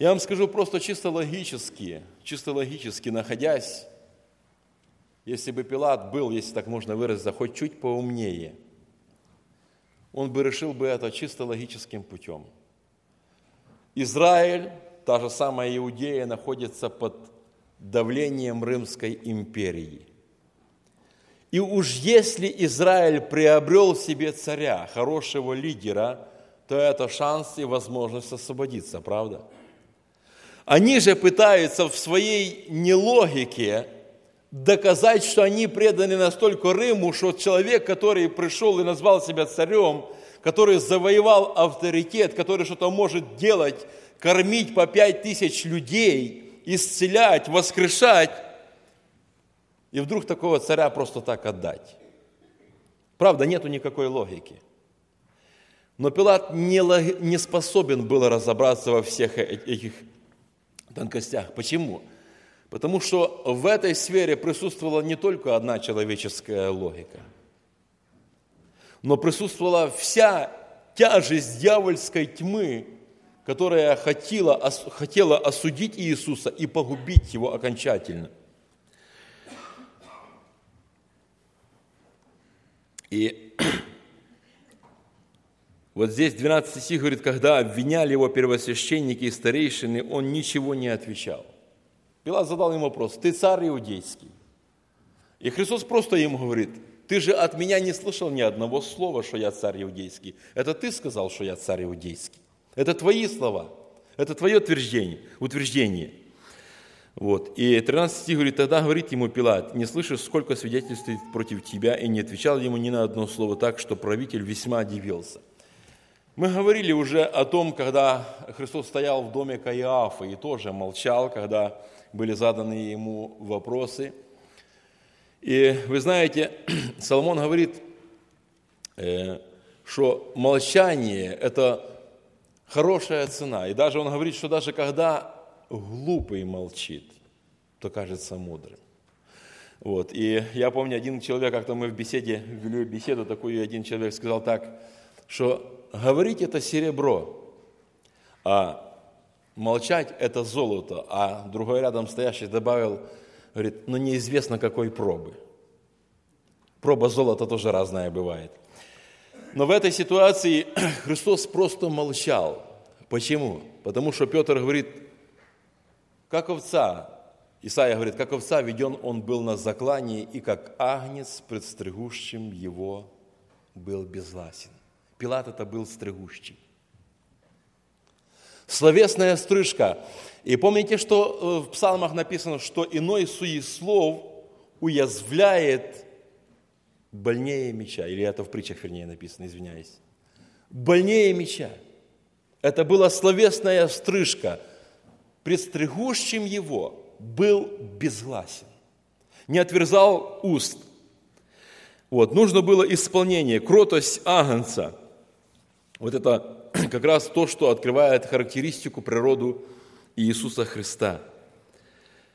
Я вам скажу просто чисто логически, находясь, если бы Пилат был, если так можно выразиться, хоть чуть поумнее, он бы решил бы это чисто логическим путем. Израиль, та же самая Иудея, находится под давлением Римской империи. И уж если Израиль приобрел себе царя, хорошего лидера, то это шанс и возможность освободиться, правда? Они же пытаются в своей нелогике доказать, что они преданы настолько Риму, что человек, который пришел и назвал себя царем, который завоевал авторитет, который что-то может делать, кормить по 5000 людей, исцелять, воскрешать, и вдруг такого царя просто так отдать. Правда, нету никакой логики. Но Пилат не способен был разобраться во всех этих тонкостях. Почему? Потому что в этой сфере присутствовала не только одна человеческая логика, но присутствовала вся тяжесть дьявольской тьмы, которая хотела осудить Иисуса и погубить его окончательно. И вот здесь 12 стих говорит, когда обвиняли его первосвященники и старейшины, он ничего не отвечал. Пилат задал ему вопрос: ты царь иудейский? И Христос просто ему говорит: ты же от меня не слышал ни одного слова, что я царь иудейский. Это ты сказал, что я царь иудейский. Это твои слова, это твое утверждение. Вот. И 13 стих говорит, тогда говорит ему Пилат: не слышишь, сколько свидетельствует против тебя, и не отвечал ему ни на одно слово, так что правитель весьма удивился. Мы говорили уже о том, когда Христос стоял в доме Каиафы и тоже молчал, когда были заданы ему вопросы. И вы знаете, Соломон говорит, что молчание – это хорошая цена. И даже он говорит, что даже когда глупый молчит, то кажется мудрым. Вот. И я помню, один человек, как-то мы вели беседу такую, и один человек сказал так, что говорить – это серебро, а молчать – это золото. А другой рядом стоящий добавил, говорит, ну неизвестно какой пробы. Проба золота тоже разная бывает. Но в этой ситуации Христос просто молчал. Почему? Потому что Петр говорит, как овца, Исаия говорит, как овца веден он был на заклании, и как агнец пред стригущим его был безгласен. Пилат это был стригущий. Словесная стрижка. И помните, что в псалмах написано, что иной суеслов уязвляет больнее меча. Или это в притчах, вернее, написано, извиняюсь. Больнее меча. Это была словесная стрижка. Пред стригущим его был безгласен. Не отверзал уст. Вот. Нужно было исполнение, кротость агнца. Вот это как раз то, что открывает характеристику, природу Иисуса Христа.